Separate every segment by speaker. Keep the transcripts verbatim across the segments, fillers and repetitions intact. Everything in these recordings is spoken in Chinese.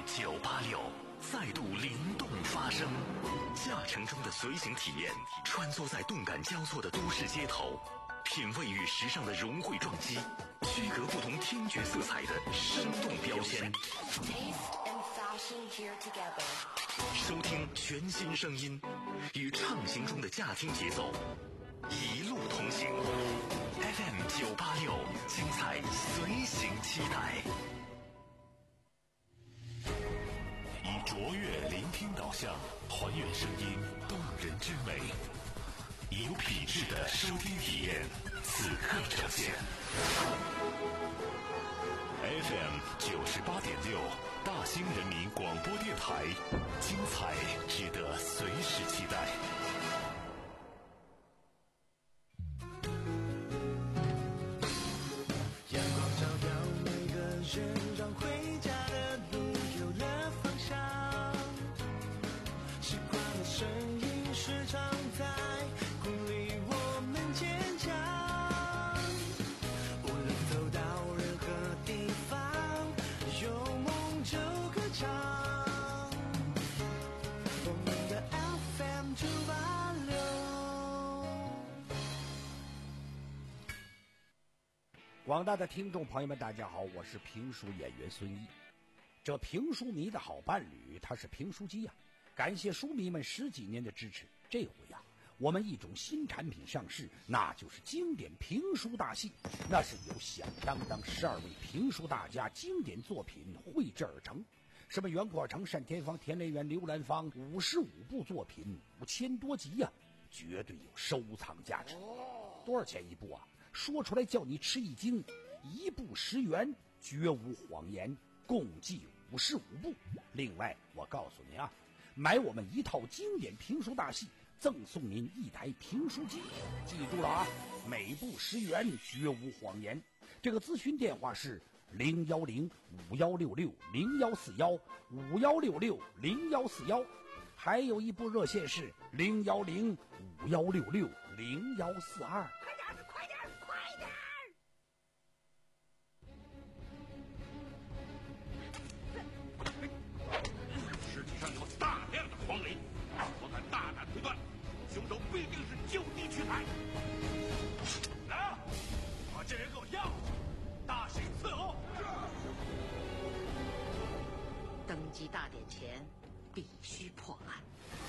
Speaker 1: 九八六再度灵动发声，驾乘中的随行体验，穿梭在动感交错的都市街头，品味与时尚的融汇撞击，区隔不同听觉色彩的生动标签。收听全新声音，与畅行中的驾听节奏，一路同行。F M 九八六，精彩随行期待。以卓越聆听导向，还原声音动人之美，以有品质的收听体验，此刻呈现。F M 九十八点六，大兴人民广播电台，精彩值得随时期待。
Speaker 2: 阳光照耀每个人，让回家的路有了方向。习惯的声音时常在鼓励我们坚强。无论走到任何地方，有梦就歌唱。我们的 F M 九八六。
Speaker 3: 广大的听众朋友们，大家好，我是评书演员孙一。这评书迷的好伴侣，他是评书机呀、啊。感谢书迷们十几年的支持，这回呀、啊，我们一种新产品上市，那就是经典评书大戏。那是由响当当十二位评书大家经典作品绘制而成，什么袁阔成、单田芳、田连元、刘兰芳，五十五部作品，五千多集呀、啊，绝对有收藏价值。多少钱一部啊？说出来叫你吃一惊，一部十元，绝无谎言，共计五十五部。另外，我告诉您啊，买我们一套经典评书大戏，赠送您一台评书机。记住了啊，每部十元，绝无谎言。这个咨询电话是零幺零五幺六六零幺四幺五幺六六零幺四幺，还有一部热线是零幺零五幺六六零幺四二。
Speaker 4: 快点，快点！
Speaker 5: 尸体上有大量的黄磷，我敢大胆推断，凶手必定是就地取材。来啊，把这人给我押回去，大刑伺候。
Speaker 4: 登基大典前必须破案。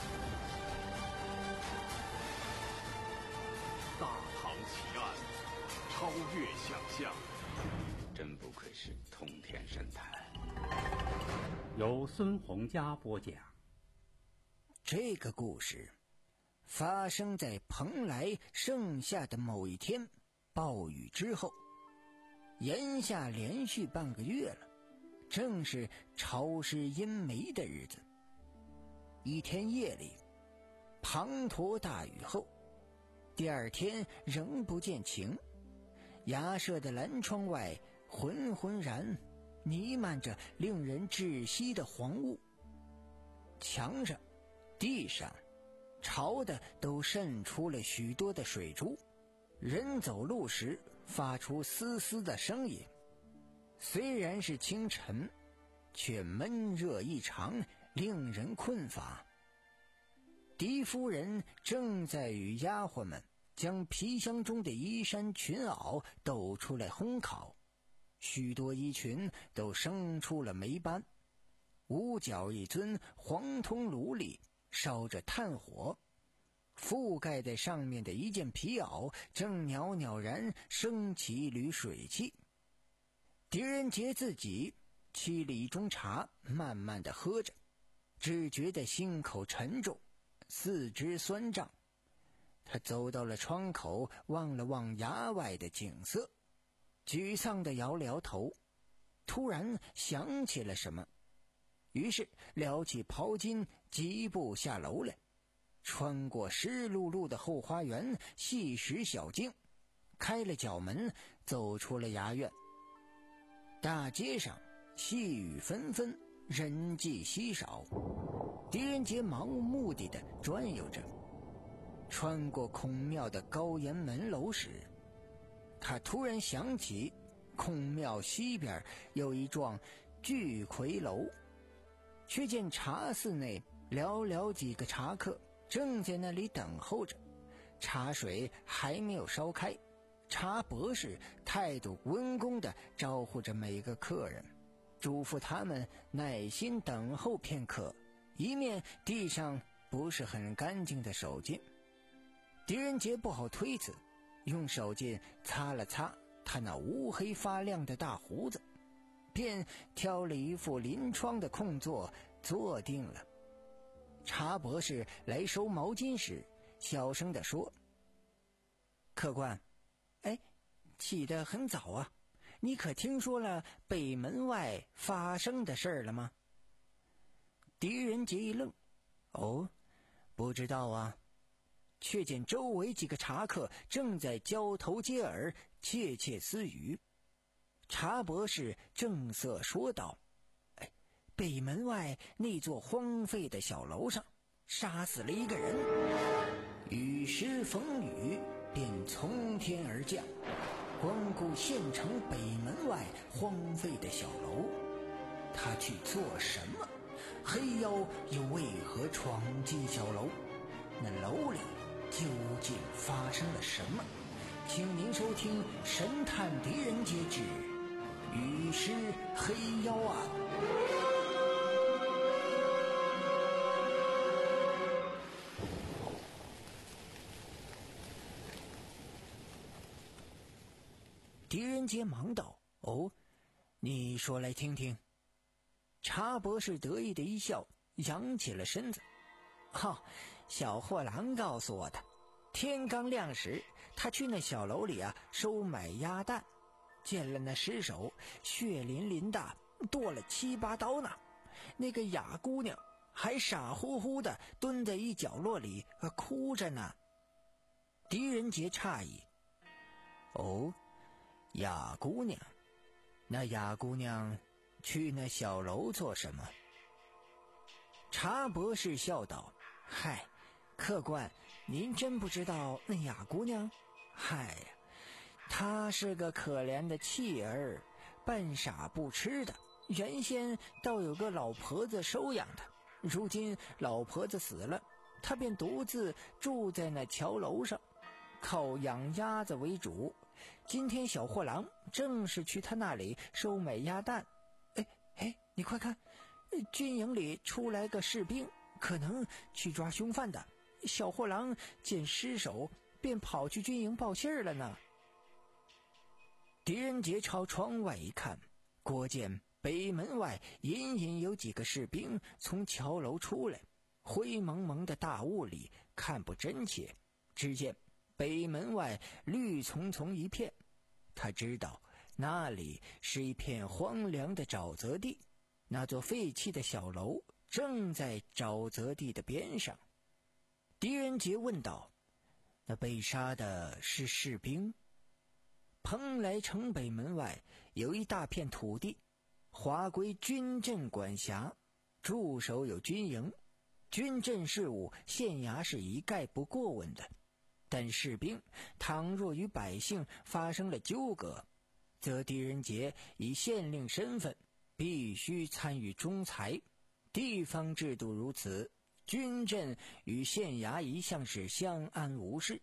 Speaker 5: 大唐奇案，超越想象，
Speaker 6: 真不愧是通天神探。
Speaker 7: 由孙洪佳播讲。
Speaker 8: 这个故事发生在蓬莱盛夏的某一天，暴雨之后，炎夏连续半个月了，正是潮湿阴霾的日子。一天夜里，滂沱大雨后，第二天仍不见晴，衙舍的蓝窗外浑浑然弥漫着令人窒息的黄雾，墙上、地上潮的都渗出了许多的水珠，人走路时发出嘶嘶的声音。虽然是清晨，却闷热异常，令人困乏。狄夫人正在与丫鬟们将皮箱中的衣衫裙袄抖出来烘烤，许多衣裙都生出了霉斑。屋角一尊黄铜炉里烧着炭火，覆盖在上面的一件皮袄正袅袅然升起一缕水汽。狄仁杰自己沏了一盅茶，慢慢地喝着，只觉得心口沉重，四肢酸胀。他走到了窗口，望了望衙外的景色，沮丧地摇了摇头，突然想起了什么，于是撩起袍襟，疾步下楼来，穿过湿漉漉的后花园，细石小径，开了角门，走出了衙院。大街上细雨纷纷，人迹稀少。狄仁杰盲无目的地转悠着，穿过孔庙的高檐门楼时，他突然想起孔庙西边有一幢巨魁楼， 却见茶肆内寥寥几个茶客正在那里等候着，茶水还没有烧开。茶博士态度温恭地招呼着每个客人，嘱咐他们耐心等候片刻，以免地上不是很干净的手巾。狄仁杰不好推辞，用手巾擦了擦他那乌黑发亮的大胡子，便挑了一副临窗的空座坐定了。茶博士来收毛巾时，小声地说：“客官，哎，起得很早啊，你可听说了北门外发生的事儿了吗？”狄仁杰一愣：“哦，不知道啊。”却见周围几个茶客正在交头接耳，窃窃私语。茶博士正色说道：“哎，北门外那座荒废的小楼上杀死了一个人。”雨时风雨便从天而降，光顾县城北门外荒废的小楼，他去做什么？黑妖又为何闯进小楼？那楼里究竟发生了什么？请您收听《神探狄仁杰之雨师黑妖案》。狄仁杰忙道：“哦，你说来听听。”茶博士得意的一笑，扬起了身子：“哈、哦，小货郎告诉我的，天刚亮时，他去那小楼里啊收买鸭蛋，见了那尸首，血淋淋的，剁了七八刀呢。那个哑姑娘还傻乎乎的蹲在一角落里、呃、哭着呢。”狄仁杰诧异：“哦，哑姑娘？那哑姑娘去那小楼做什么？”茶博士笑道：“嗨，客官，您真不知道那哑姑娘？嗨呀，她是个可怜的弃儿，半傻不吃的。原先倒有个老婆子收养她，如今老婆子死了，她便独自住在那桥楼上，靠养鸭子为主。今天小货郎正是去他那里收买鸭蛋。哎哎，你快看，军营里出来个士兵，可能去抓凶犯的。小货郎见尸首，便跑去军营报信儿了呢。”狄仁杰朝窗外一看，果见北门外隐隐有几个士兵从桥楼出来，灰蒙蒙的大雾里看不真切，只见北门外绿葱葱一片，他知道那里是一片荒凉的沼泽地，那座废弃的小楼正在沼泽地的边上。狄仁杰问道：“那被杀的是士兵？”蓬莱城北门外有一大片土地，划归军镇管辖，驻守有军营，军镇事务县衙是一概不过问的。但士兵倘若与百姓发生了纠葛，则狄仁杰以县令身份必须参与仲裁。地方制度如此，军镇与县衙一向是相安无事。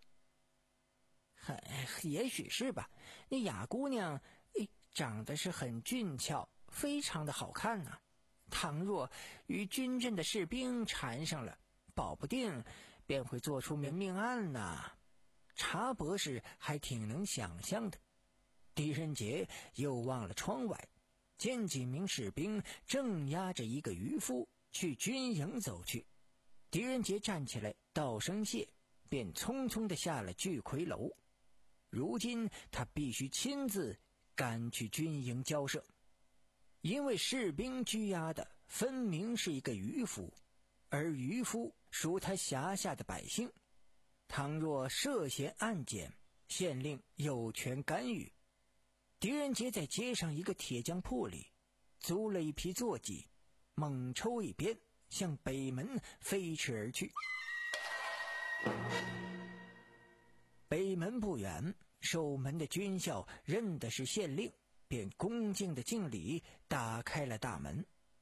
Speaker 8: 也许是吧，那哑姑娘诶长得是很俊俏，非常的好看呢、啊。倘若与军镇的士兵缠上了，保不定便会做出人命案呢。茶博士还挺能想象的。狄仁杰又望了窗外，见几名士兵正押着一个渔夫去军营走去。狄仁杰站起来道声谢，便匆匆地下了聚魁楼。如今他必须亲自赶去军营交涉，因为士兵拘押的分明是一个渔夫，而渔夫属他辖下的百姓，倘若涉嫌案件，县令有权干预。狄仁杰在街上一个铁匠铺里租了一匹坐骑，猛抽一鞭，向北门飞驰而去。北门不远，守门的军校认的是县令，便恭敬的敬礼，打开了大门。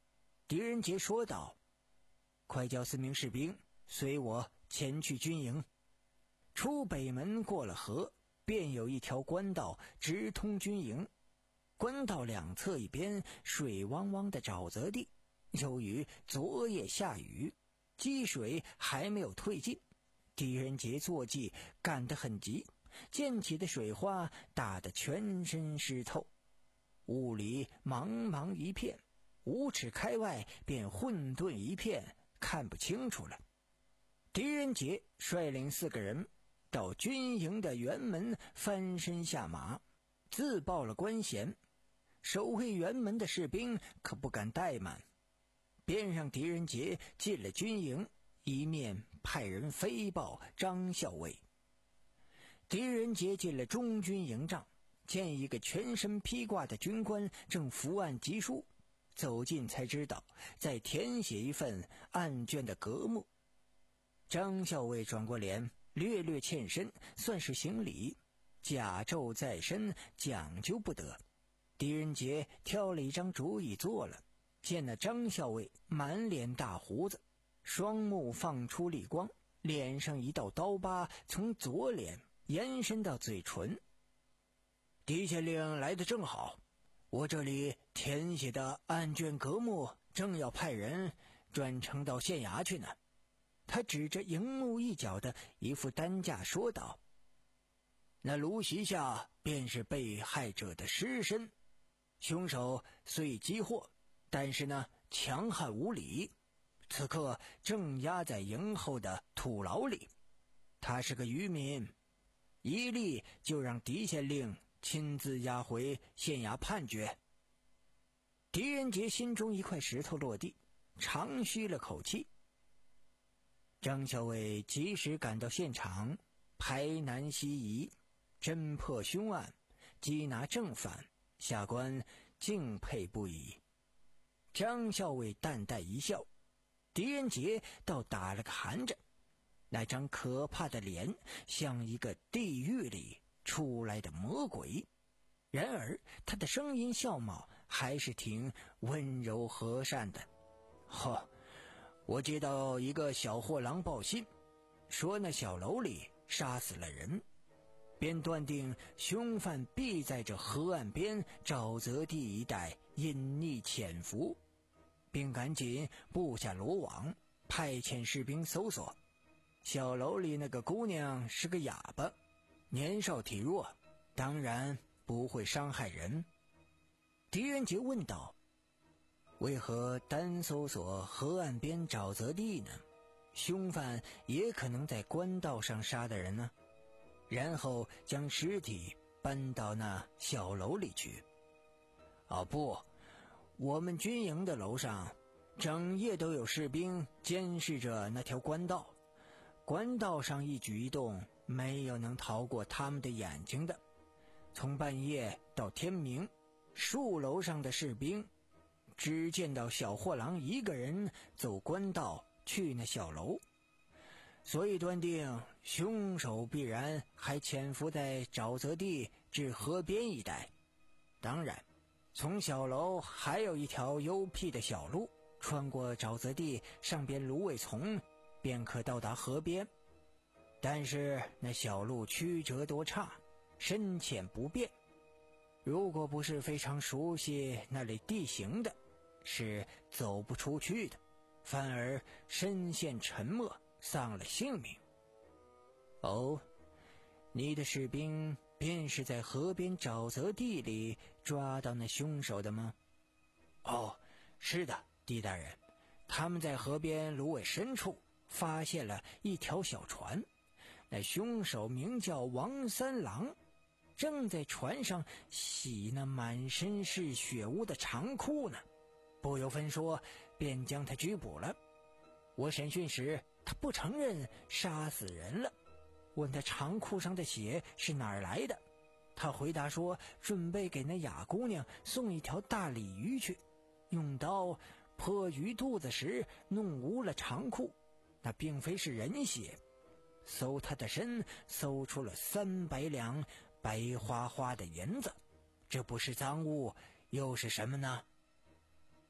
Speaker 8: 狄仁杰说道：“快叫四名士兵随我前去军营。”出北门过了河，便有一条官道直通军营。官道两侧一边水汪汪的沼泽地，由于昨夜下雨，积水还没有退尽，狄仁杰坐骑赶得很急，溅起的水花打得全身湿透。雾里茫茫一片，五尺开外便混沌一片，看不清楚了。狄仁杰率领四个人到军营的辕门翻身下马，自报了官衔。守卫辕门的士兵可不敢怠慢，便让狄仁杰进了军营，一面派人飞报张校尉。狄仁杰进了中军营帐，见一个全身披挂的军官正伏案疾书，走近才知道在填写一份案卷的格目。张校尉转过脸，略略欠身，算是行礼，甲胄在身，讲究不得。狄仁杰挑了一张竹椅坐了，见那张校尉满脸大胡子，双目放出厉光，脸上一道刀疤从左脸延伸到嘴唇。狄县令来得正好，我这里填写的案卷格目正要派人转呈到县衙去呢。他指着营幕一角的一副担架说道：“那炉席下便是被害者的尸身，凶手虽击获，但是呢强悍无礼，此刻正压在营后的土牢里。他是个渔民，一例就让狄县令亲自押回县衙判决。”狄仁杰心中一块石头落地，长吁了口气。张校尉及时赶到现场，排难西移，侦破凶案，缉拿正犯，下官敬佩不已。张校尉淡淡一笑，狄仁杰倒打了个寒颤，那张可怕的脸像一个地狱里出来的魔鬼，然而他的声音笑貌还是挺温柔和善的。呵，我接到一个小货郎报信，说那小楼里杀死了人，便断定凶犯必在这河岸边沼泽地一带隐匿潜伏，并赶紧布下罗网，派遣士兵搜索。小楼里那个姑娘是个哑巴，年少体弱，当然不会伤害人。狄仁杰问道：“为何单搜索河岸边沼泽地呢？凶犯也可能在官道上杀的人呢？然后将尸体搬到那小楼里去。”“哦不，我们军营的楼上整夜都有士兵监视着那条官道，官道上一举一动没有能逃过他们的眼睛的。从半夜到天明，树楼上的士兵只见到小货郎一个人走官道去那小楼，所以断定凶手必然还潜伏在沼泽地至河边一带。当然，从小楼还有一条幽僻的小路，穿过沼泽地上边芦苇丛，便可到达河边。但是那小路曲折多岔，深浅不便，如果不是非常熟悉那里地形的，是走不出去的，反而身陷沉没，丧了性命。”“哦，你的士兵便是在河边沼泽地里抓到那凶手的吗？”“哦，是的，狄大人，他们在河边芦苇深处发现了一条小船，那凶手名叫王三郎，正在船上洗那满身是血污的长裤呢。不由分说，便将他拘捕了。我审讯时，他不承认杀死人了，问他长裤上的血是哪儿来的。他回答说，准备给那哑姑娘送一条大鲤鱼去，用刀破鱼肚子时弄污了长裤，那并非是人血。搜他的身，搜出了三百两白花花的银子，这不是赃物又是什么呢？”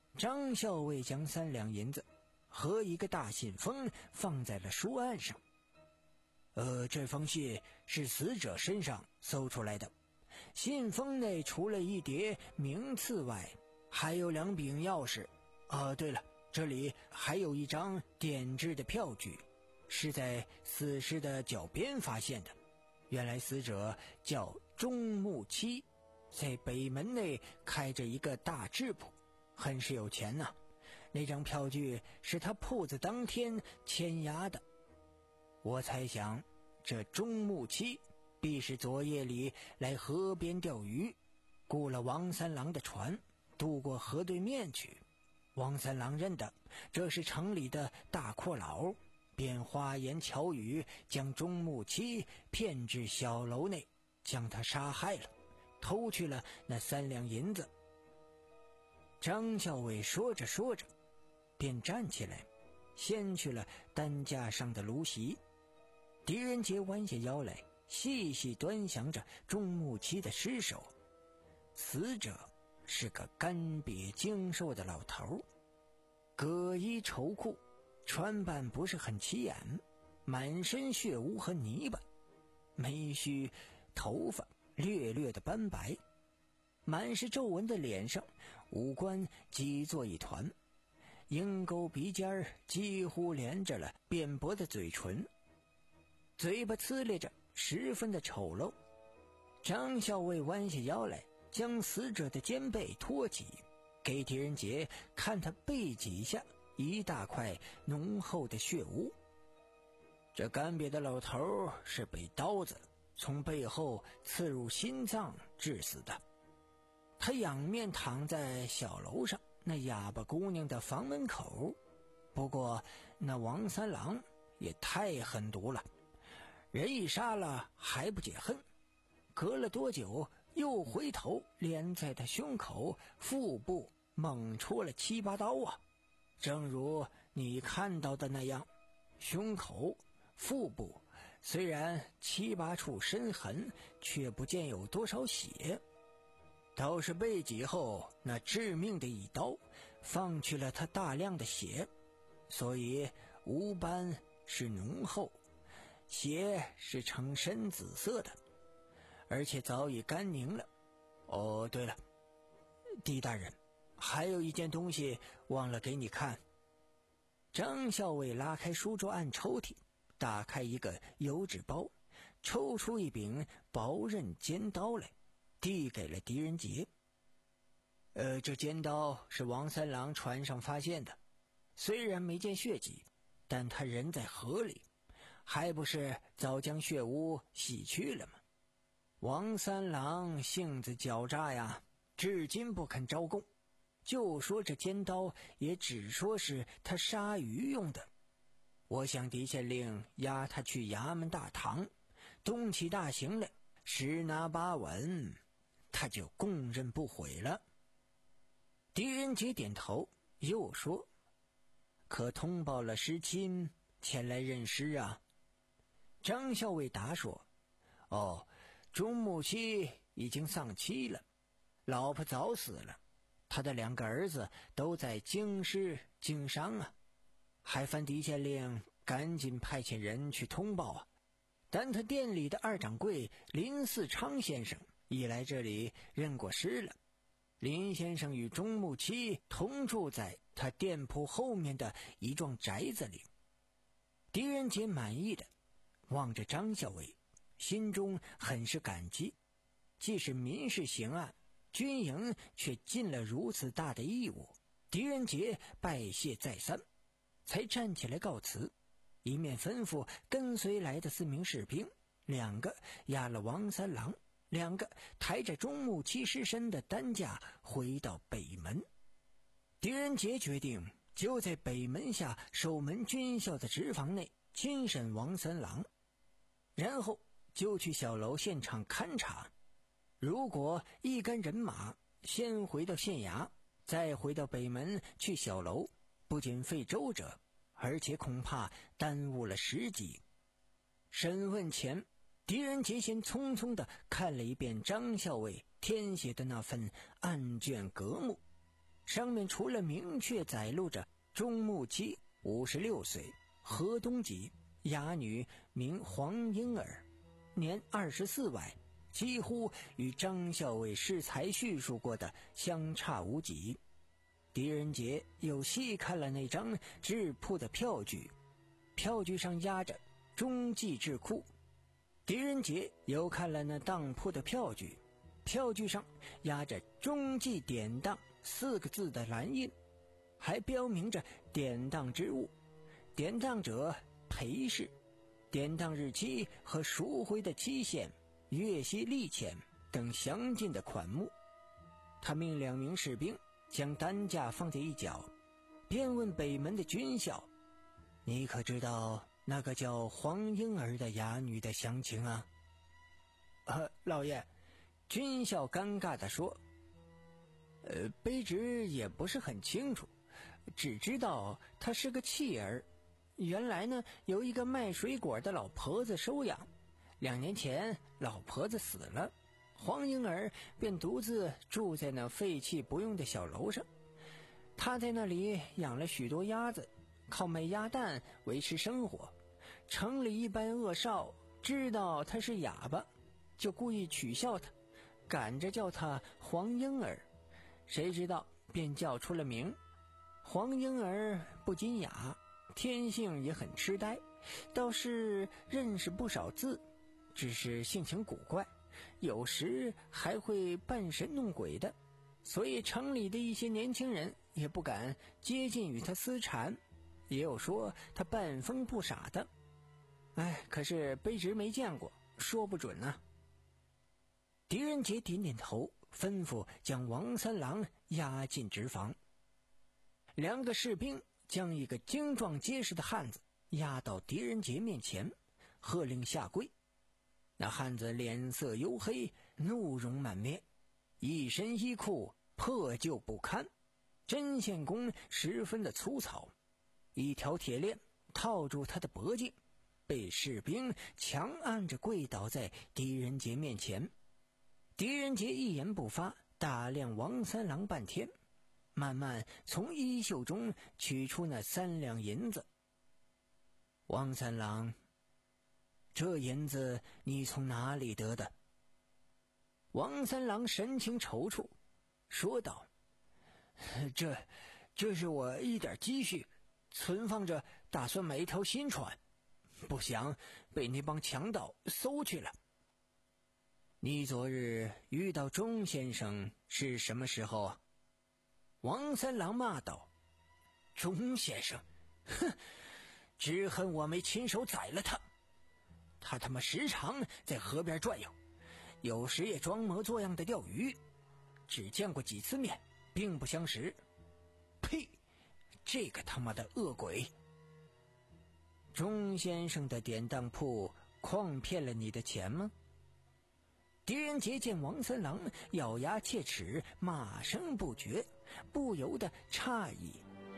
Speaker 8: 张校尉将三两银子和一个大信封放在了书案上。呃，这封信是死者身上搜出来的，信封内除了一叠名次外，还有两柄钥匙。啊，对了，这里还有一张点制的票据，是在死尸的脚边发现的。原来死者叫钟木七，在北门内开着一个大制铺，很是有钱呐、啊。那张票据是他铺子当天签押的。我猜想，这钟木七必是昨夜里来河边钓鱼，雇了王三郎的船，渡过河对面去。王三郎认得这是城里的大阔佬，便花言巧语将钟木七骗至小楼内，将他杀害了，偷去了那三两银子。张校尉说着说着便站起来，掀去了担架上的芦席。狄仁杰弯下腰来，细细端详着钟木七的尸首。死者是个干瘪精瘦的老头，葛衣绸裤，穿扮不是很起眼，满身血污和泥巴，眉须头发略略的斑白，满是皱纹的脸上五官挤作一团，鹰钩鼻尖几乎连着了扁薄的嘴唇，嘴巴呲咧着，十分的丑陋。张校尉弯下腰来，将死者的肩背托起，给狄仁杰看他背脊下一大块浓厚的血污。这干瘪的老头是被刀子从背后刺入心脏致死的。他仰面躺在小楼上那哑巴姑娘的房门口。不过那王三郎也太狠毒了，人一杀了还不解恨，隔了多久又回头连在他胸口腹部猛戳了七八刀啊！正如你看到的那样，胸口腹部虽然七八处深痕，却不见有多少血，倒是背脊后那致命的一刀放去了他大量的血，所以污斑是浓厚，血是呈深紫色的，而且早已干凝了。哦，对了，狄大人，还有一件东西忘了给你看。张校尉拉开书桌案抽屉，打开一个油纸包，抽出一柄薄刃尖刀来，递给了狄仁杰。呃，这尖刀是王三郎船上发现的，虽然没见血迹，但他人在河里，还不是早将血污洗去了吗？王三郎性子狡诈呀，至今不肯招供，就说这尖刀也只说是他杀鱼用的。我想狄县令押他去衙门大堂，动起大刑来，十拿八稳，他就供认不讳了。狄仁杰点头，又说：可通报了尸亲前来认尸啊？张校尉答说：哦，钟木七已经丧妻了，老婆早死了，他的两个儿子都在京师经商啊。还烦狄县令赶紧派遣人去通报啊。但他店里的二掌柜林四昌先生已来这里认过尸了。林先生与钟木七同住在他店铺后面的一幢宅子里。狄仁杰满意的望着张校尉，心中很是感激，既是民事刑案，军营却尽了如此大的义务。狄仁杰拜谢再三，才站起来告辞，一面吩咐跟随来的四名士兵，两个押了王三郎，两个抬着钟木七尸身的担架回到北门。狄仁杰决定就在北门下守门军校的职房内亲审王三郎，然后就去小楼现场勘察。如果一干人马先回到县衙，再回到北门去小楼，不仅费周折，而且恐怕耽误了时机。审问前，狄仁杰先匆匆地看了一遍张校尉填写的那份案卷格目， 上面除了明确载录着钟木七五十六岁，河东籍，哑女名黄莺儿，年二十四外，几乎与张校尉适才叙述过的相差无几。狄仁杰又细看了那张智铺的票据，票据上压着中记智库。狄仁杰又看了那当铺的票据，票据上压着中记典当四个字的蓝印，还标明着典当之物，典当者裴氏，典当日期和赎回的期限、月息利钱等详尽的款目。他命两名士兵将担架放在一角，便问北门的军校：“你可知道那个叫黄莺儿的哑女的详情啊？”“呃，老爷。”军校尴尬地说：“呃，卑职也不是很清楚，只知道她是个弃儿。原来呢，有一个卖水果的老婆子收养，两年前老婆子死了，黄莺儿便独自住在那废弃不用的小楼上。她在那里养了许多鸭子，靠卖鸭蛋维持生活。城里一般恶少知道她是哑巴，就故意取笑她，赶着叫她黄莺儿，谁知道便叫出了名。黄莺儿不仅哑，天性也很痴呆，倒是认识不少字，只是性情古怪，有时还会扮神弄鬼的，所以城里的一些年轻人也不敢接近与他私缠，也有说他半疯不傻的。哎，可是卑职没见过，说不准啊。”狄仁杰点点头，吩咐将王三郎押进直房。两个士兵将一个精壮结实的汉子押到狄仁杰面前，喝令下跪。那汉子脸色黝黑，怒容满面，一身衣裤破旧不堪，针线工十分的粗糙，一条铁链套住他的脖颈，被士兵强按着跪倒在狄仁杰面前。狄仁杰一言不发，打量王三郎半天，慢慢从衣袖中取出那三两银子。“王三郎，这银子你从哪里得的？”王三郎神情踌躇，说道：“这这是我一点积蓄，存放着，打算买一条新船，不想被那帮强盗搜去了。”“你昨日遇到钟先生是什么时候啊？”王三郎骂道：“钟先生，哼，只恨我没亲手宰了他。他他妈时常在河边转悠，有时也装模作样的钓鱼，只见过几次面，并不相识。呸！这个他妈的恶鬼！钟先生的典当铺诓骗了你的钱吗？”狄仁杰见王三郎咬牙切齿，骂声不绝，不由得诧异。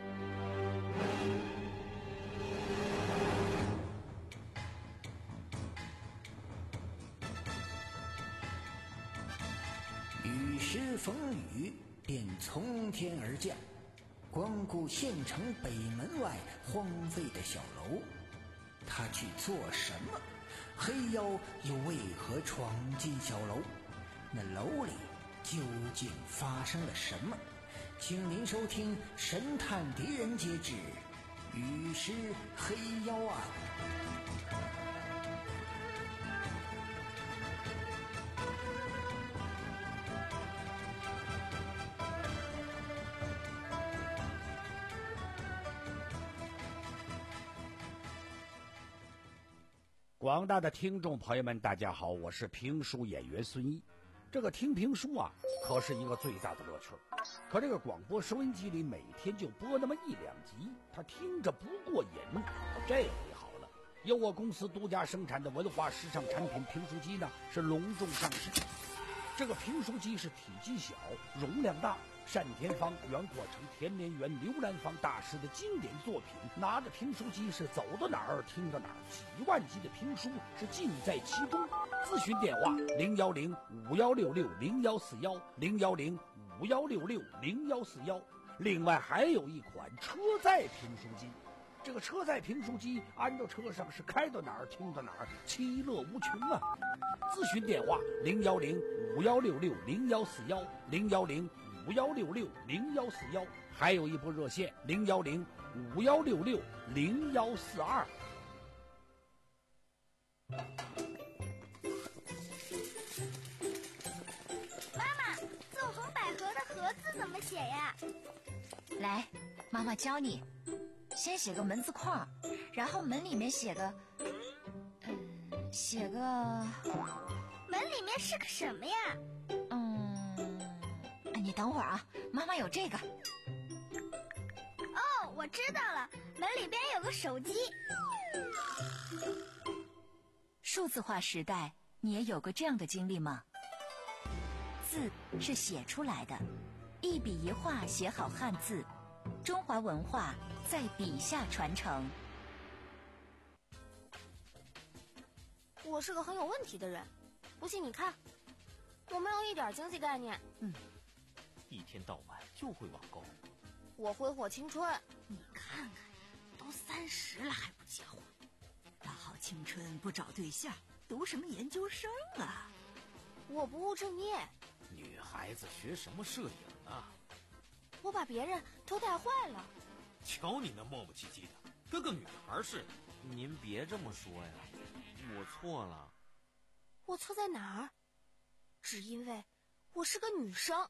Speaker 8: 雨时风雨便从天而降，光顾县城北门外荒废的小楼，他去做什么？黑妖又为何闯进小楼？那楼里究竟发生了什么？请您收听《神探狄仁杰之雨师黑妖案》。
Speaker 3: 广大的听众朋友们，大家好，我是评书演员孙一。这个听评书啊，可是一个最大的乐趣。可这个广播收音机里每天就播那么一两集，他听着不过瘾。这回好了，由我公司独家生产的文化时尚产品评书机呢，是隆重上市。这个评书机是体积小，容量大，单田芳、袁阔成、田连元、刘兰芳大师的经典作品，拿着评书机是走到哪儿听到哪儿，几万集的评书是尽在其中。咨询电话零幺零五幺六六零幺四幺零幺零五幺六六零幺四幺， 另外还有一款车载评书机。这个车载评书机安到车上是开到哪儿听到哪儿，其乐无穷啊！咨询电话零幺零五幺六六零幺四幺零幺零五幺六六零幺四幺，还有一部热线零幺零五幺六六零幺四二。
Speaker 9: 妈妈，纵横捭阖的阖字怎么写呀？
Speaker 10: 来，妈妈教你。先写个门字框，然后门里面写个，嗯，写个
Speaker 9: 门里面是个什么呀？
Speaker 10: 嗯，你等会儿啊，妈妈有这个。
Speaker 9: 哦，我知道了，门里边有个手机。
Speaker 10: 数字化时代，你也有过这样的经历吗？字是写出来的，一笔一画写好汉字，中华文化在笔下传承。
Speaker 11: 我是个很有问题的人，不信你看，我没有一点经济概念。
Speaker 12: 嗯，一天到晚就会网购。
Speaker 11: 我挥霍青春。
Speaker 4: 你看看，都三十了还不结婚，大好青春不找对象，读什么研究生啊？
Speaker 11: 我不务正业。
Speaker 12: 女孩子学什么摄影啊？
Speaker 11: 我把别人都带坏了。
Speaker 12: 瞧你那磨磨唧唧的，跟个女孩似的。
Speaker 13: 您别这么说呀，我错了。
Speaker 11: 我错在哪儿？只因为我是个女生。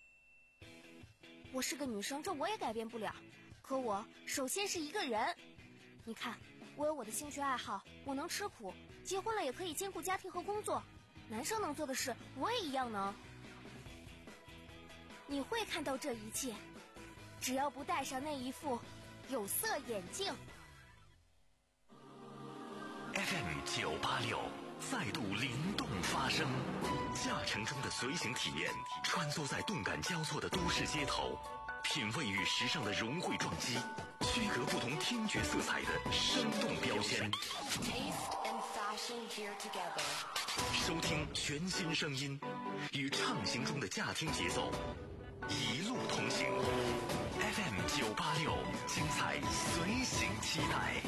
Speaker 11: 我是个女生，这我也改变不了。可我首先是一个人。你看，我有我的兴趣爱好，我能吃苦，结婚了也可以兼顾家庭和工作。男生能做的事，我也一样能。你会看到这一切，只要不戴上那一副有色眼镜。
Speaker 1: F M 九八六再度灵动发声，驾乘中的随行体验，穿梭在动感交错的都市街头，品味与时尚的融汇撞击，区隔不同听觉色彩的生动标签。收听全新声音，与畅行中的驾听节奏，一路同行。F M 九八六，精彩随行期待。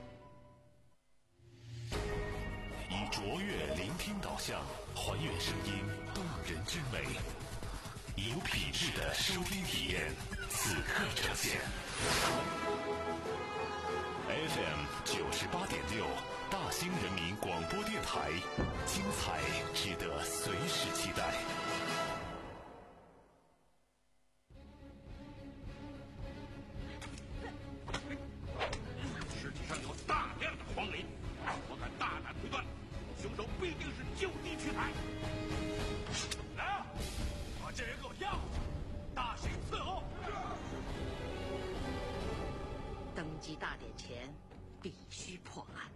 Speaker 1: 以卓越聆听导向，还原声音动人之美，以有品质的收听体验，此刻呈现。F M 九十八点六，大兴人民广播电台，精彩值得随时期待。
Speaker 5: 尸体上有大量的黄磷，我敢大胆推断，凶手必定是就地取材。来啊，把这人给我押回去，大刑伺候。
Speaker 4: 登基大典前必须破案。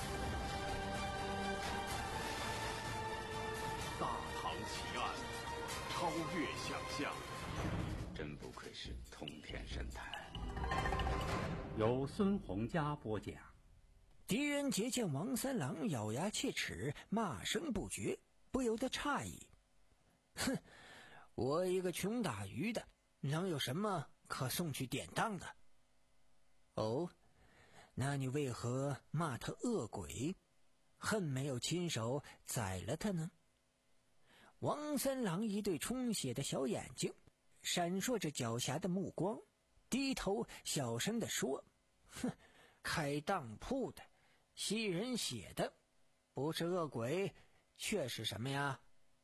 Speaker 5: 大唐奇案，超越想象。
Speaker 6: 真不愧是通天神探。
Speaker 7: 由孙洪佳播讲。
Speaker 8: 狄仁杰见王三郎咬牙切齿，骂声不绝，不由得诧异：哼，我一个穷打鱼的，能有什么可送去典当的？哦，那你为何骂他恶鬼，恨没有亲手宰了他呢？王三郎一对充血的小眼睛闪烁着狡黠的目光，低头小声地说：哼，开当铺的吸人血的不是恶鬼却是什么呀？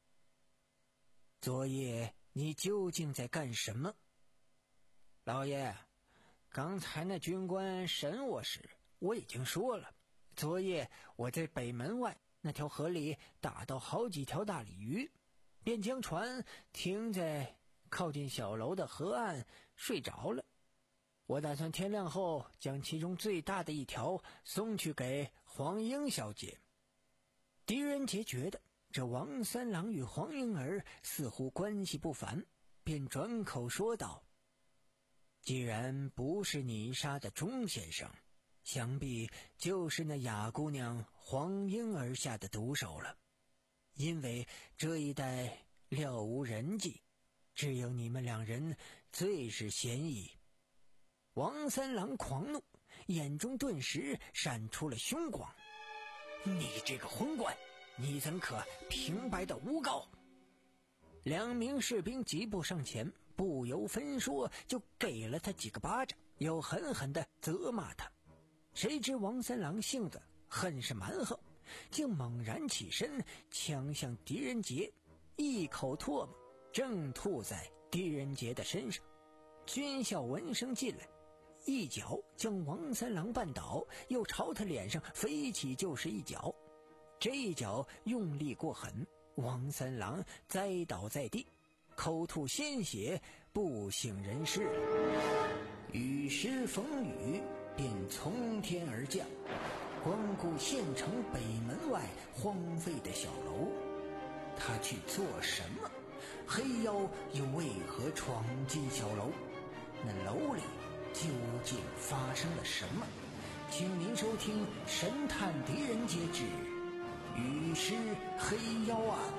Speaker 8: 昨夜你究竟在干什么？老爷，刚才那军官审我时我已经说了，昨夜我在北门外那条河里打到好几条大鲤鱼，便将船停在靠近小楼的河岸睡着了。我打算天亮后将其中最大的一条送去给黄英小姐。狄仁杰觉得这王三郎与黄莺儿似乎关系不凡，便转口说道：既然不是你杀的钟先生，想必就是那哑姑娘黄莺儿下的毒手了。因为这一带了无人迹， 只有你们两人最是嫌疑。王三郎狂怒，眼中顿时闪出了凶光。你这个昏官，你怎可平白的诬告？两名士兵急步上前，不由分说就给了他几个巴掌，又狠狠地责骂他。谁知王三郎性子很是蛮横，竟猛然起身抢向狄仁杰，一口唾沫正吐在狄仁杰的身上。军校闻声进来，一脚将王三郎绊倒，又朝他脸上飞起就是一脚。这一脚用力过狠，王三郎栽倒在地，口吐鲜血，不省人事了。雨时风雨便从天而降，光顾县城北门外荒废的小楼。他去做什么？黑妖又为何闯进小楼？那楼里究竟发生了什么？请您收听《神探狄仁杰之雨师黑妖案》。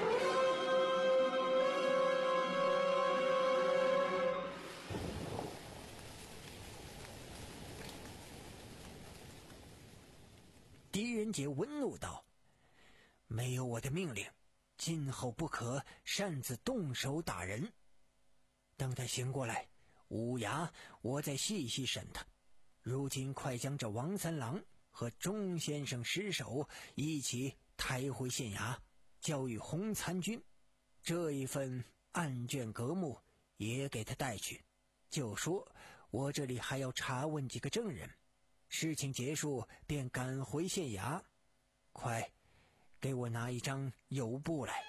Speaker 8: 狄仁杰温怒道：没有我的命令，今后不可擅自动手打人。等他醒过来，无涯我再细细审他。如今快将这王三郎和钟先生尸首一起抬回县衙，交与洪参军。这一份案卷格目也给他带去，就说我这里还要查问几个证人。事情结束便赶回县衙，快给我拿一张油布来。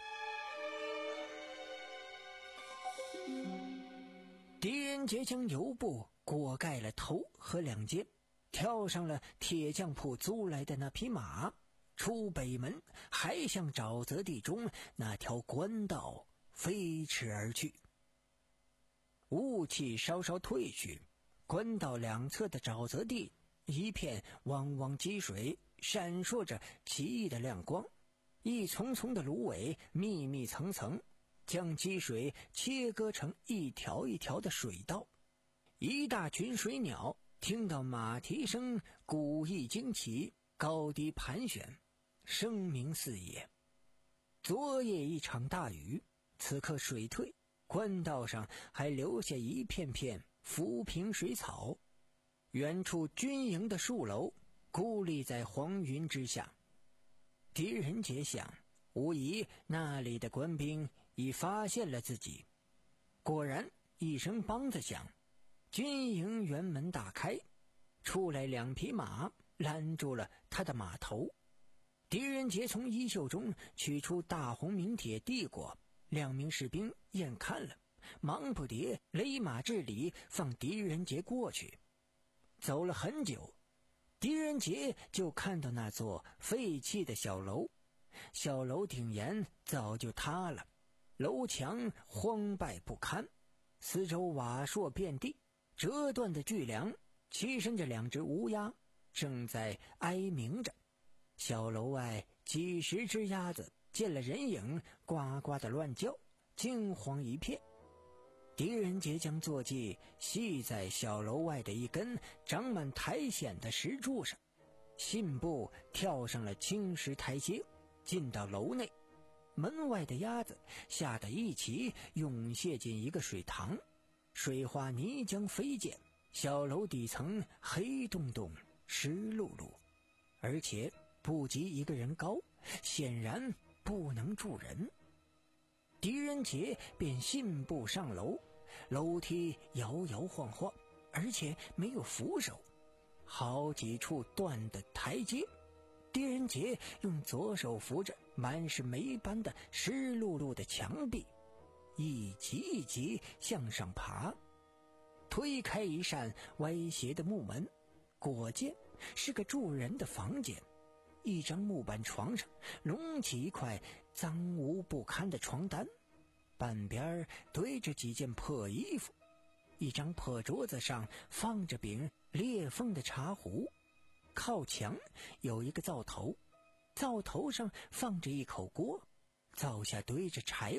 Speaker 8: 狄仁杰将油布裹盖了头和两肩，跳上了铁匠铺租来的那匹马，出北门，还向沼泽地中那条官道飞驰而去。雾气稍稍退去，官道两侧的沼泽地一片汪汪积水，闪烁着奇异的亮光。一丛丛的芦苇密密层层，将积水切割成一条一条的水道。一大群水鸟听到马蹄声，古意惊奇，高低盘旋，声名四野。昨夜一场大雨，此刻水退，官道上还留下一片片浮萍水草。远处军营的树楼孤立在黄云之下。狄仁杰想，无疑那里的官兵已发现了自己。果然一声梆子响，军营辕门大开，出来两匹马，拦住了他的马头。狄仁杰从衣袖中取出大红名帖递过，两名士兵眼看了，忙不迭勒马致礼，放狄仁杰过去。走了很久，狄仁杰就看到那座废弃的小楼，小楼顶檐早就塌了，楼墙荒败不堪，四周瓦砾遍地，折断的巨梁栖身着两只乌鸦，正在哀鸣着。小楼外几十只鸭子见了人影，呱呱的乱叫，惊慌一片。狄仁杰将坐骑系在小楼外的一根长满苔藓的石柱上，信步跳上了青石台阶，进到楼内。门外的鸭子吓得一齐涌泻进一个水塘，水花泥浆飞溅，小楼底层黑洞洞湿漉漉，而且不及一个人高，显然不能住人。狄仁杰便信步上楼，楼梯摇摇晃晃，而且没有扶手，好几处断的台阶。狄仁杰用左手扶着满是霉斑的湿漉漉的墙壁，一级一级向上爬，推开一扇歪斜的木门，果见是个住人的房间。一张木板床上隆起一块脏污不堪的床单，半边堆着几件破衣服，一张破桌子上放着柄裂缝的茶壶，靠墙有一个灶头，灶头上放着一口锅，灶下堆着柴火，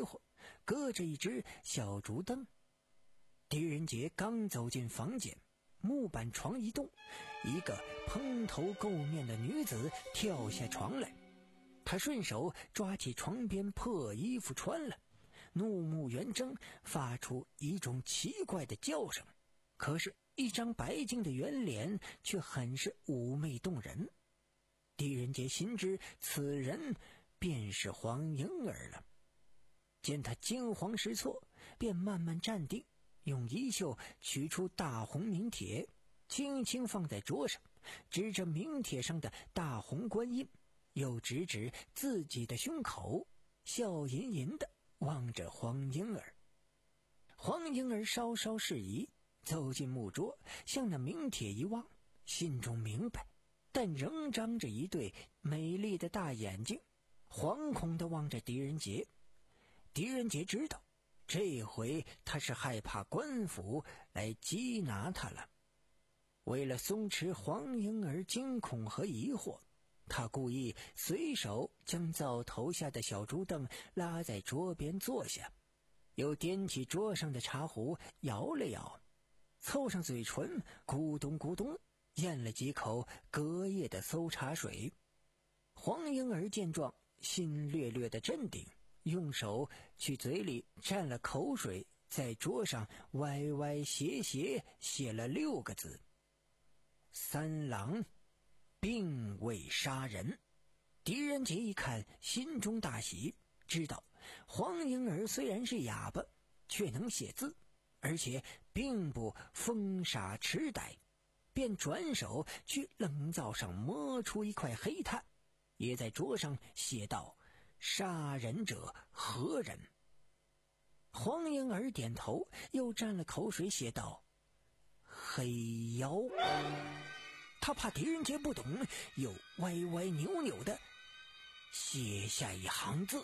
Speaker 8: 搁着一只小竹凳。狄仁杰刚走进房间，木板床一动，一个蓬头垢面的女子跳下床来。他顺手抓起床边破衣服穿了，怒目圆睁，发出一种奇怪的叫声。可是一张白净的圆脸却很是妩媚动人。狄仁杰心知此人便是黄莺儿了，见他惊慌失措，便慢慢站定，用衣袖取出大红名帖，轻轻放在桌上，指着名帖上的大红官印，又指指自己的胸口，笑吟吟地望着黄莺儿。黄莺儿稍稍适宜，走进木桌，向那名帖一望，心中明白，但仍张着一对美丽的大眼睛，惶恐地望着狄仁杰。狄仁杰知道，这回他是害怕官府来缉拿他了。为了松弛黄莺儿惊恐和疑惑，他故意随手将灶头下的小竹凳拉在桌边坐下，又掂起桌上的茶壶摇了摇，凑上嘴唇，咕咚咕咚咽了几口隔夜的馊茶水。黄莺儿见状，心略略的镇定，用手去嘴里蘸了口水，在桌上歪歪斜斜写了六个字：三郎并未杀人。狄仁杰一看，心中大喜，知道黄莺儿虽然是哑巴，却能写字，而且并不疯傻痴呆，便转手去冷灶上摸出一块黑炭，也在桌上写道：杀人者何人？黄莺儿点头，又蘸了口水写道：黑妖。他怕狄仁杰不懂，又歪歪扭扭的写下一行字：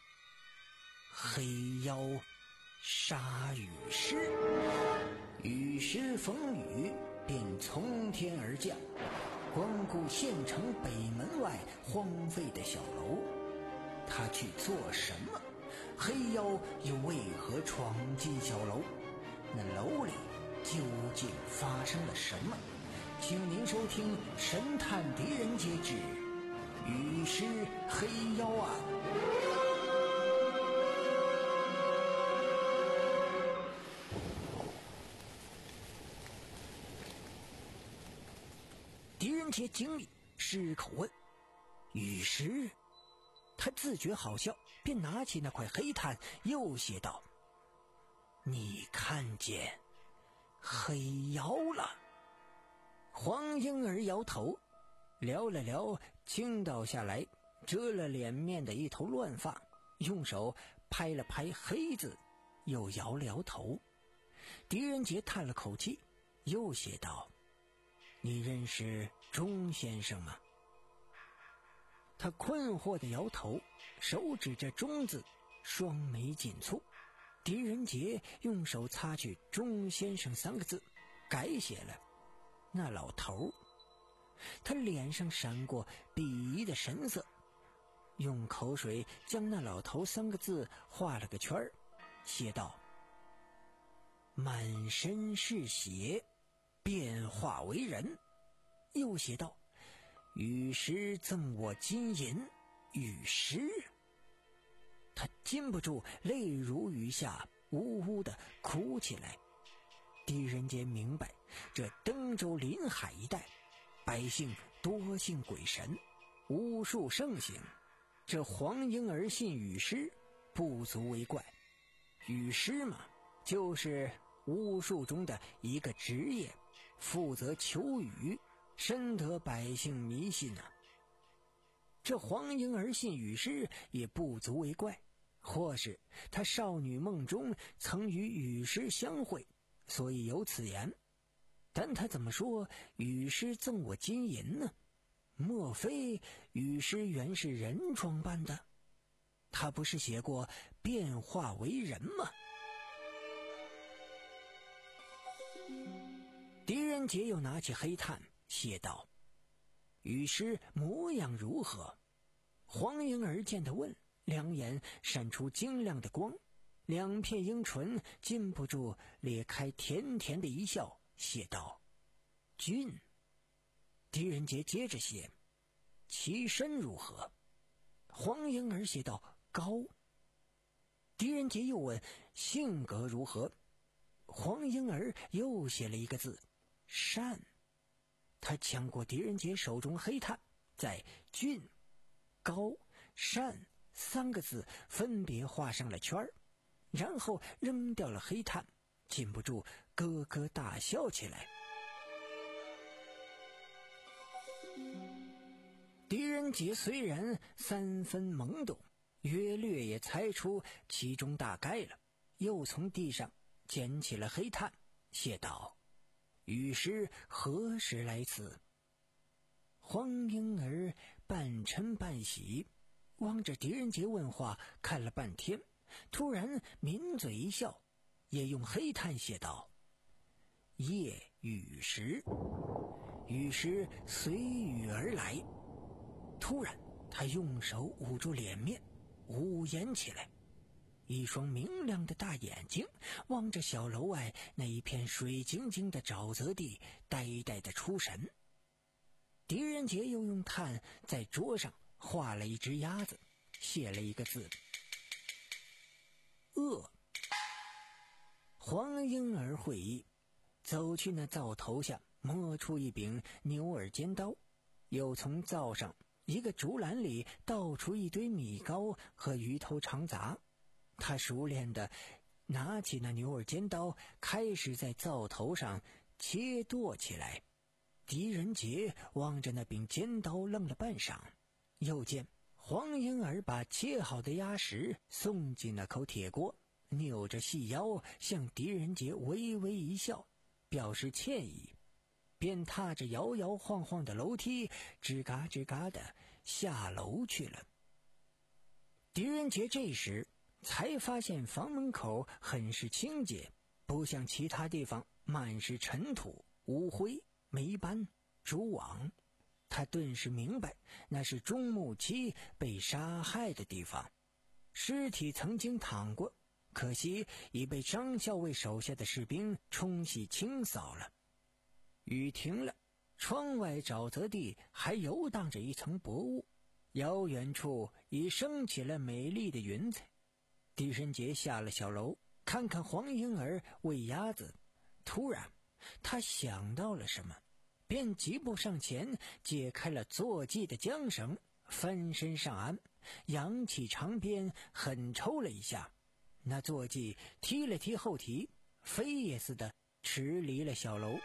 Speaker 8: 黑妖杀雨师。雨师逢雨便从天而降，光顾县城北门外荒废的小楼。他去做什么？黑妖又为何闯进小楼？那楼里究竟发生了什么？请您收听《神探狄仁杰之雨师黑妖案》。狄仁杰惊异，失口问：雨师？他自觉好笑，便拿起那块黑炭，又写道：你看见黑妖了？黄莺儿摇头，聊了聊，倾倒下来，遮了脸面的一头乱发，用手拍了拍黑字，又摇了摇头。狄仁杰叹了口气，又写道：你认识钟先生吗？他困惑地摇头，手指着钟字，双眉紧蹙。狄仁杰用手擦去钟先生三个字，改写了那老头。他脸上闪过鄙夷的神色，用口水将那老头三个字画了个圈儿，写道：满身是血，变化为人。又写道：雨师赠我金银，雨师。他禁不住泪如雨下，呜呜地哭起来。狄仁杰明白，这登州临海一带百姓多信鬼神，巫术盛行，这黄莺儿信雨师不足为怪。雨师嘛，就是巫术中的一个职业，负责求雨，深得百姓迷信啊。这黄莺儿信雨师也不足为怪，或是她少女梦中曾与雨师相会，所以有此言。但他怎么说雨师赠我金银呢？莫非雨师原是人装扮的？他不是写过变化为人吗？狄仁杰又拿起黑炭写道：雨师模样如何？黄莺儿见他问，两眼闪出晶亮的光， 两片樱唇禁不住咧开甜甜的一笑，写道：俊。狄仁杰接着写：其身如何？黄莺儿写道：高。狄仁杰又问：性格如何？黄莺儿又写了一个字：善。他抢过狄仁杰手中黑炭，在俊、高、善三个字分别画上了圈儿，然后扔掉了黑炭，禁不住咯咯大笑起来。狄仁杰虽然三分懵懂，约略也猜出其中大概了，又从地上捡起了黑炭，写道：雨师何时来此？黄莺儿半嗔半喜，望着狄仁杰问话看了半天，突然抿嘴一笑，也用黑炭写道：夜雨时。雨师随雨而来。突然他用手捂住脸面，呜咽起来，一双明亮的大眼睛望着小楼外那一片水晶晶的沼泽地，呆呆的出神。狄仁杰又用炭在桌上画了一只鸭子，写了一个字：饿。黄莺儿会意，走去那灶头下，摸出一柄牛耳尖刀，又从灶上一个竹篮里倒出一堆米糕和鱼头肠杂。他熟练地拿起那牛耳尖刀，开始在灶头上切剁起来。狄仁杰望着那柄尖刀愣了半晌，又见黄莺儿把切好的鸭食送进那口铁锅，扭着细腰向狄仁杰微微一笑，表示歉意，便踏着摇摇晃晃的楼梯吱嘎吱嘎的下楼去了。狄仁杰这时才发现房门口很是清洁，不像其他地方满是尘土、污灰、霉斑、蛛网。他顿时明白，那是钟木七被杀害的地方。尸体曾经躺过，可惜已被张校尉手下的士兵冲洗清扫了。雨停了，窗外沼泽地还游荡着一层薄雾，遥远处已升起了美丽的云彩。狄仁杰下了小楼，看看黄莺儿喂鸭子，突然他想到了什么，便疾步上前，解开了坐骑的缰绳，翻身上岸，扬起长鞭狠抽了一下，那坐骑踢了踢后蹄，飞也似的驰离了小楼。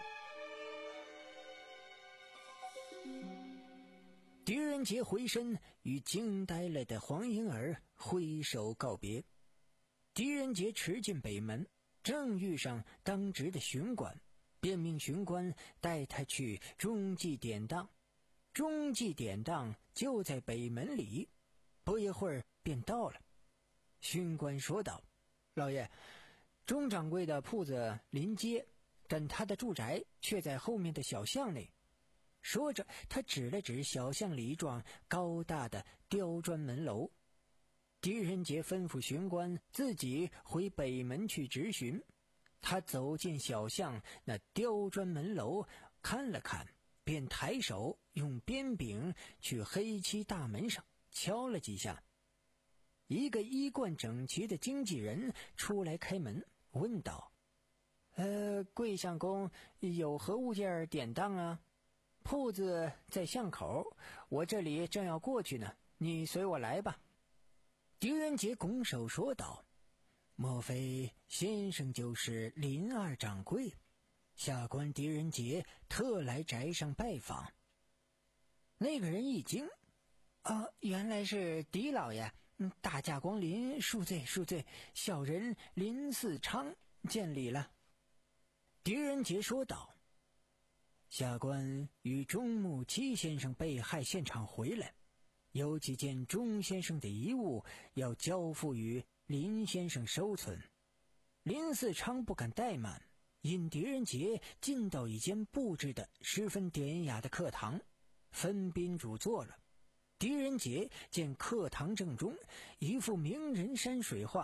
Speaker 8: 狄仁杰回身与惊呆了的黄莺儿挥手告别。狄仁杰驰进北门，正遇上当值的巡官，便命巡官带他去中记典当。中记典当就在北门里，不一会儿便到了。巡官说道：老爷，钟掌柜的铺子临街，但他的住宅却在后面的小巷内。说着他指了指小巷里一幢高大的雕砖门楼。狄仁杰吩咐巡官自己回北门去执巡。他走进小巷那雕砖门楼，看了看，便抬手用鞭柄去黑漆大门上敲了几下。一个衣冠整齐的经纪人出来开门，问道：呃，贵相公有何物件典当啊？铺子在巷口，我这里正要过去呢，你随我来吧。狄仁杰拱手说道：莫非先生就是林二掌柜？下官狄仁杰特来宅上拜访。那个人一惊：啊，原来是狄老爷，嗯，大驾光临，恕罪恕罪，小人林四昌见礼了。狄仁杰说道：下官与钟木七先生被害现场回来，有几件钟先生的遗物要交付于林先生收存。林四昌不敢怠慢，引狄仁杰进到一间布置的十分典雅的课堂，分宾主坐了。狄仁杰见课堂正中一幅名人山水画，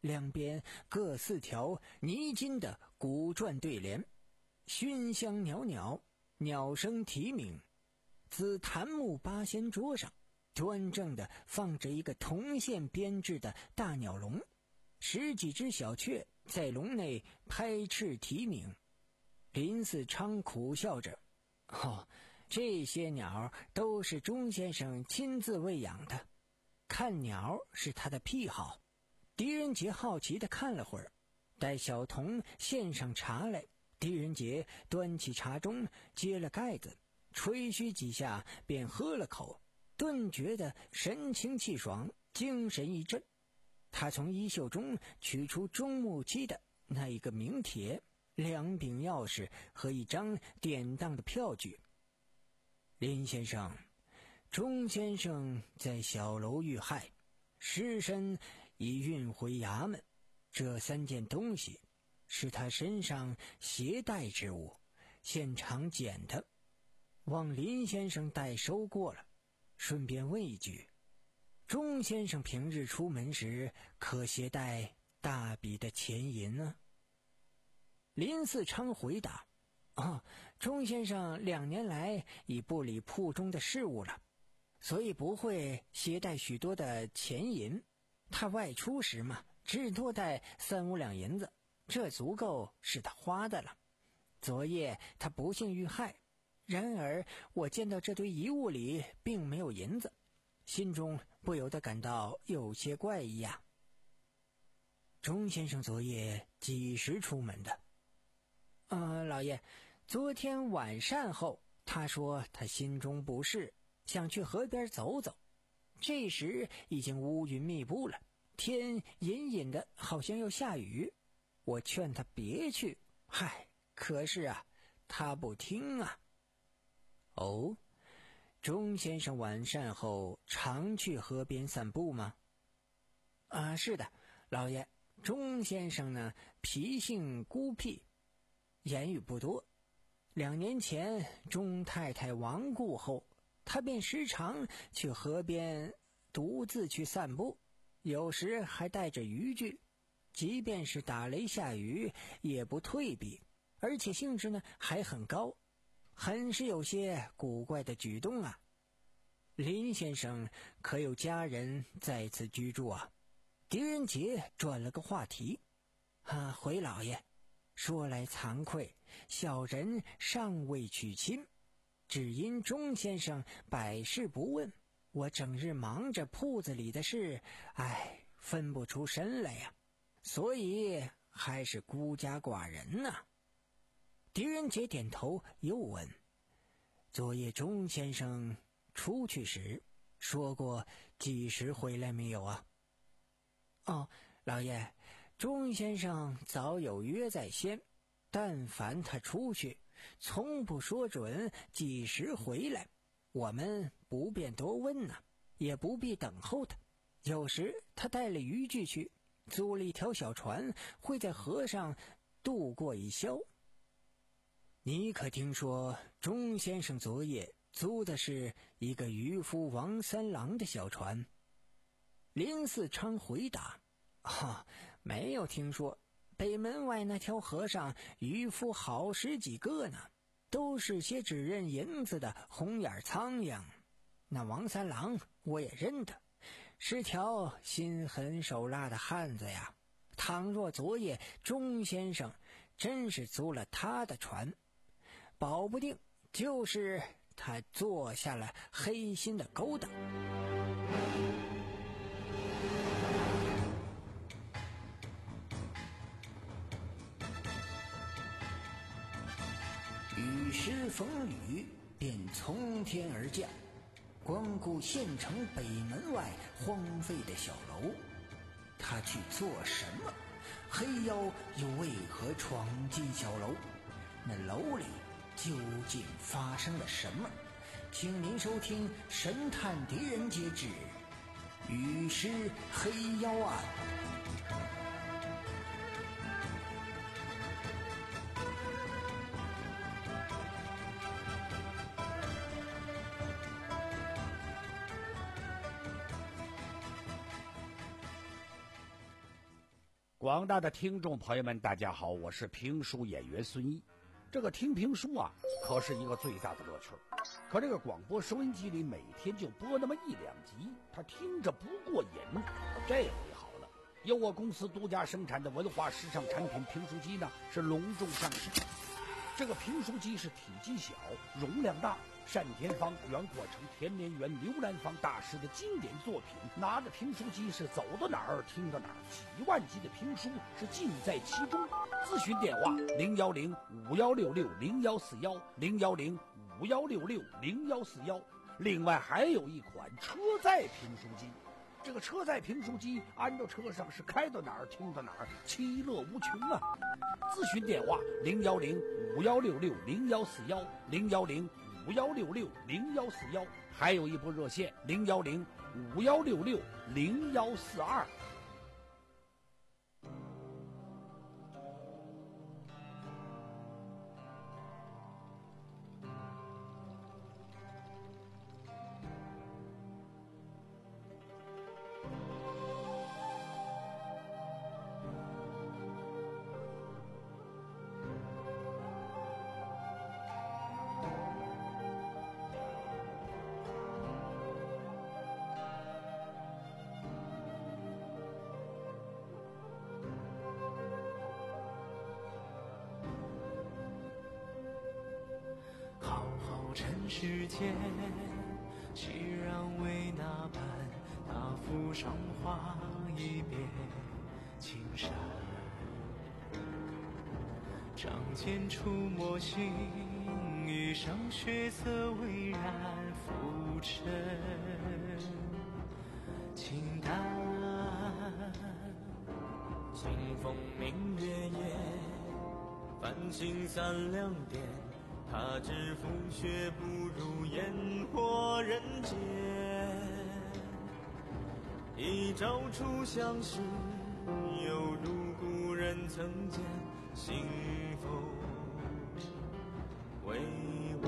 Speaker 8: 两边各四条泥金的古篆对联，熏香袅袅，鸟声啼鸣。紫檀木八仙桌上端正的放着一个铜线编制的大鸟笼，十几只小雀在笼内拍翅啼鸣。林四昌苦笑着，哦，这些鸟都是钟先生亲自喂养的，看鸟是他的癖好。狄仁杰好奇地看了会儿，待小童献上茶来，狄仁杰端起茶盅，揭了盖子，吹嘘几下便喝了口，顿觉得神清气爽，精神一振。他从衣袖中取出钟木期的那一个名帖、两柄钥匙和一张典当的票据。林先生，钟先生在小楼遇害，尸身已运回衙门，这三件东西是他身上携带之物，现场捡的，望林先生代收过了。顺便问一句，钟先生平日出门时可携带大笔的钱银呢？林四昌回答，哦，钟先生两年来已不理铺中的事务了，所以不会携带许多的钱银。他外出时嘛，只多带三五两银子，这足够是他花的了。昨夜他不幸遇害，然而我见到这堆遗物里并没有银子，心中不由得感到有些怪异呀。钟先生昨夜几时出门的？呃，老爷，昨天晚膳后，他说他心中不适，想去河边走走。这时已经乌云密布了，天隐隐的好像要下雨。我劝他别去，嗨，可是啊，他不听啊。哦，钟先生晚膳后常去河边散步吗？啊，是的，老爷。钟先生呢，脾性孤僻，言语不多。两年前钟太太亡故后，他便时常去河边独自去散步，有时还带着渔具，即便是打雷下雨也不退避，而且兴致呢还很高，很是有些古怪的举动啊。林先生可有家人在此居住啊？狄仁杰转了个话题，啊，回老爷，说来惭愧，小人尚未娶亲，只因钟先生百事不问，我整日忙着铺子里的事，唉，分不出身来呀、啊，所以还是孤家寡人呢、啊。狄仁杰点头，又问：昨夜钟先生出去时说过几时回来没有啊？哦，老爷，钟先生早有约在先，但凡他出去，从不说准几时回来，我们不便多问呢、啊，也不必等候他。有时他带了渔具去，租了一条小船，会在河上度过一宵。你可听说钟先生昨夜租的是一个渔夫王三郎的小船？林四昌回答：啊，没有听说，北门外那条河上渔夫好十几个呢，都是些只认银子的红眼苍蝇。那王三郎我也认得，是条心狠手辣的汉子呀。倘若昨夜钟先生真是租了他的船，保不定就是他做下了黑心的勾当。雨时风雨便从天而降，光顾县城北门外荒废的小楼。他去做什么？黑妖又为何闯进小楼？那楼里究竟发生了什么？请您收听《神探狄仁杰之雨师黑妖案》。
Speaker 3: 广大的听众朋友们，大家好，我是评书演员孙一。这个听评书啊，可是一个最大的乐趣。可这个广播收音机里每天就播那么一两集，他听着不过瘾。这回好了，由我公司独家生产的文化时尚产品评书机呢，是隆重上市。这个评书机是体积小，容量大，单田芳、袁阔成、田连元、刘兰芳大师的经典作品，拿着评书机是走到哪儿听到哪儿，几万集的评书是尽在其中。咨询电话零幺零五幺六六零幺四幺零幺零五幺六六零幺四幺。另外还有一款车载评书机，这个车载评书机安到车上是开到哪儿听到哪儿，其乐无穷啊！咨询电话零幺零五幺六六零幺四幺零幺零五幺六六零幺四幺，还有一部热线零幺零五幺六六零幺四二。
Speaker 2: 尘世间，岂让为那般大幅赏花一别青山？仗剑出墨心，一裳血色蔚然浮沉。清淡，清风明月夜，繁星散两点。他知风雪不如烟火人间，一朝初相识，犹如故人曾见，幸否未完？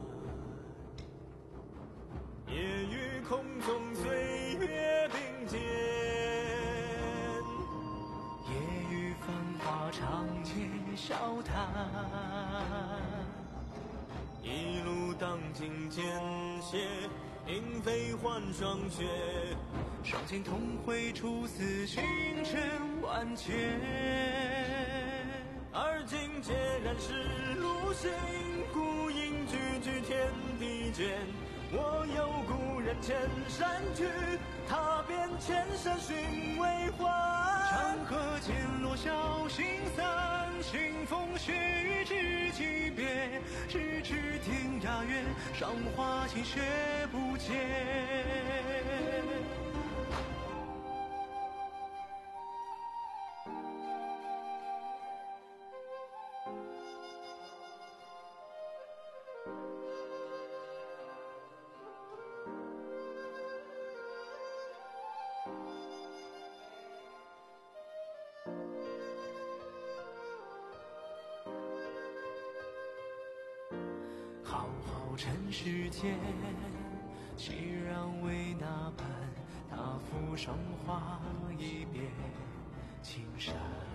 Speaker 2: 夜与空中岁月并肩，夜与繁华长街笑谈。一路荡尽间歇，莺飞换霜雪，双肩同绘出死星辰万千。而今孑然是路行，孤影句句天地间。我有故人千山去，他便千山寻为还。长河渐落晓星散，清风血雨知己别。咫尺天涯远，赏花尽雪不见。浩浩尘世间，岂让为那般大幅赏花一别青山？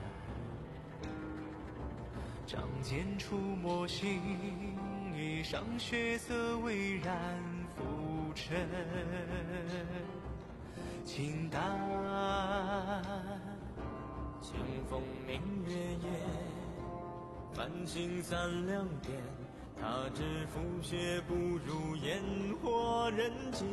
Speaker 2: 仗剑出墨心，一裳血色蔚然浮沉。清淡，清风明月夜，繁星散两点。他知风雪不如烟火人间，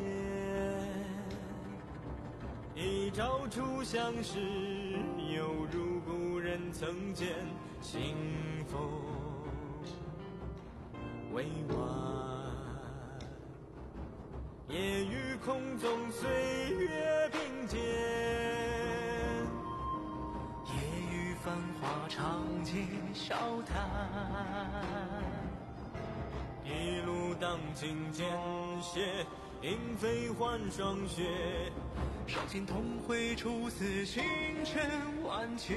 Speaker 2: 一朝初相识，犹如故人曾见，幸否未完？夜与空中岁月并肩，夜与繁华长街笑谈。一路荡尽间歇，莺飞换霜雪，双肩同绘出死星辰万千。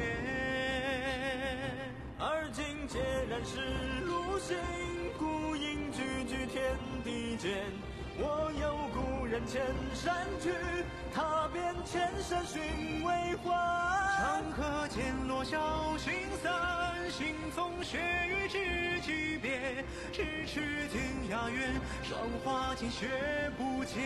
Speaker 2: 而今孑然是路行，孤影句句天地间。 我有故人千山去，踏遍千山寻为还。
Speaker 14: 长河渐落晓星散，信奉血雨知己别。咫尺天涯远，霜华尽雪不减。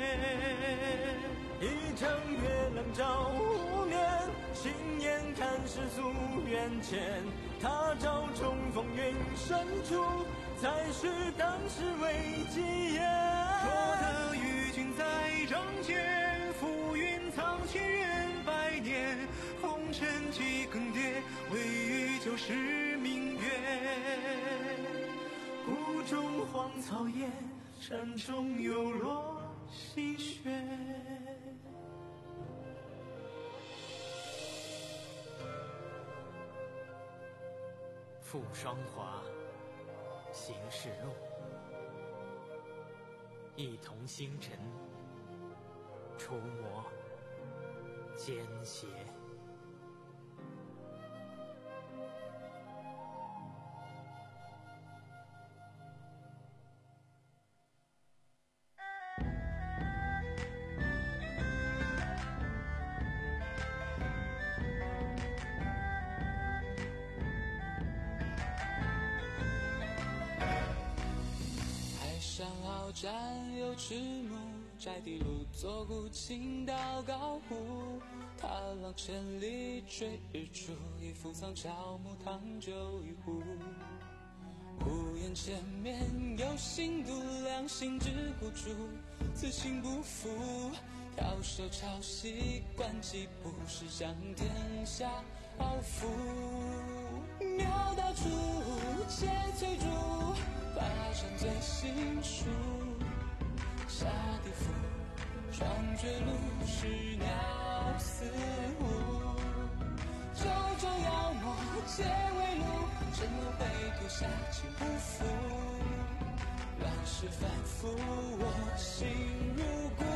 Speaker 2: 一城月冷照无眠，轻言看世俗缘浅。他朝重逢云深处，才许当时为己言。
Speaker 14: 若得与君在仗剑，浮云藏千缘百年。红尘几更迭，唯余就是明月。
Speaker 2: 谷中荒草野，山中有落细雪。
Speaker 15: 赴双华，行世路，一同星辰，除魔奸邪。
Speaker 16: 山好战有赤木，摘地路坐孤倾到高湖。踏浪千里追日出，一壶藏乔木烫酒一壶。屋檐前面有新度，两心知孤注，此心不负。挑手抄袭惯几步，是向天下傲负。庙道处，且翠竹。爬山最新书，下地府，霜绝路，是鸟似舞。九州妖魔皆为路，沉沦回头下情不负。乱世反复，我心如故。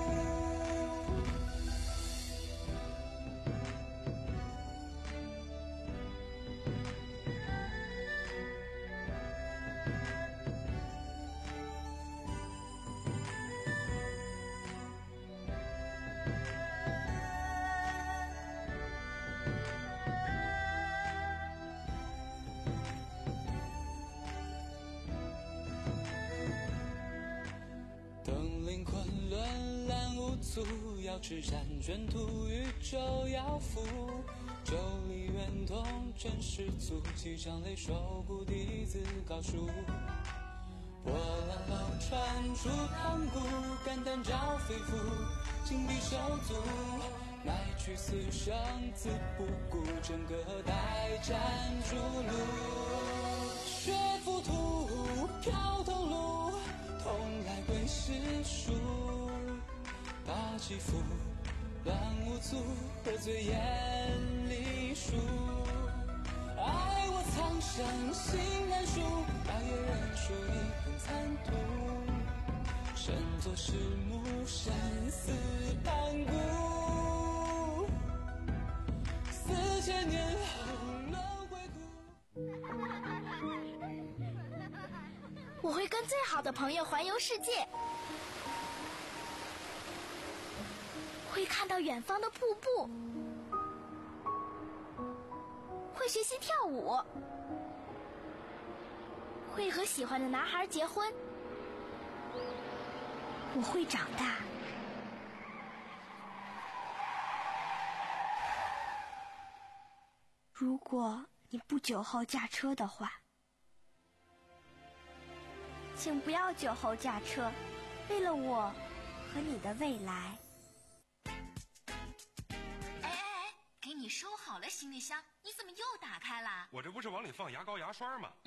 Speaker 16: 要持山卷土，宇宙要负。九里圆通真实足，几场雷手故弟子高数。波浪楼传出汤鼓，肝胆照肺腑，金笔手足。乃去死生自不顾，整个待战逐鹿。血浮屠，飘头颅，同来归世书。八极负，乱无阻，何罪眼里数？爱我苍生心难赎，大野人数一片残土。身作石木，生死盘古。四千年后轮回顾。
Speaker 11: 我会跟最好的朋友环游世界。会看到远方的瀑布，会学习跳舞，会和喜欢的男孩结婚。我会长大。如果你不酒后驾车的话，请不要酒后驾车，为了我和你的未来。
Speaker 10: 你收好了行李箱，你怎么又打开了？
Speaker 5: 我这不是往里放牙膏牙刷吗？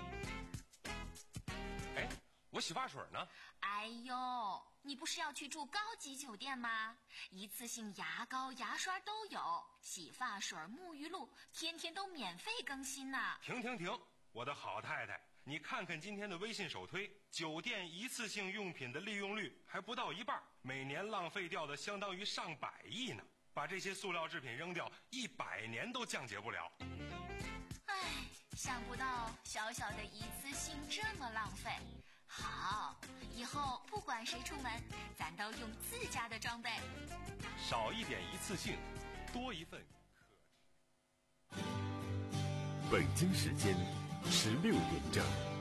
Speaker 5: 哎，我洗发水呢？
Speaker 10: 哎呦，你不是要去住高级酒店吗？一次性牙膏牙刷都有，洗发水沐浴露天天都免费更新呢。
Speaker 5: 停停停，我的好太太，你看看今天的微信首推，酒店一次性用品的利用率还不到一半，每年浪费掉的相当于上百亿呢。把这些塑料制品扔掉，一百年都降解不了。
Speaker 10: 唉，想不到小小的一次性这么浪费。好，以后不管管谁出门，咱都用自家的装备。
Speaker 17: 少一点一次性，多一份。
Speaker 1: 北京时间十六点整。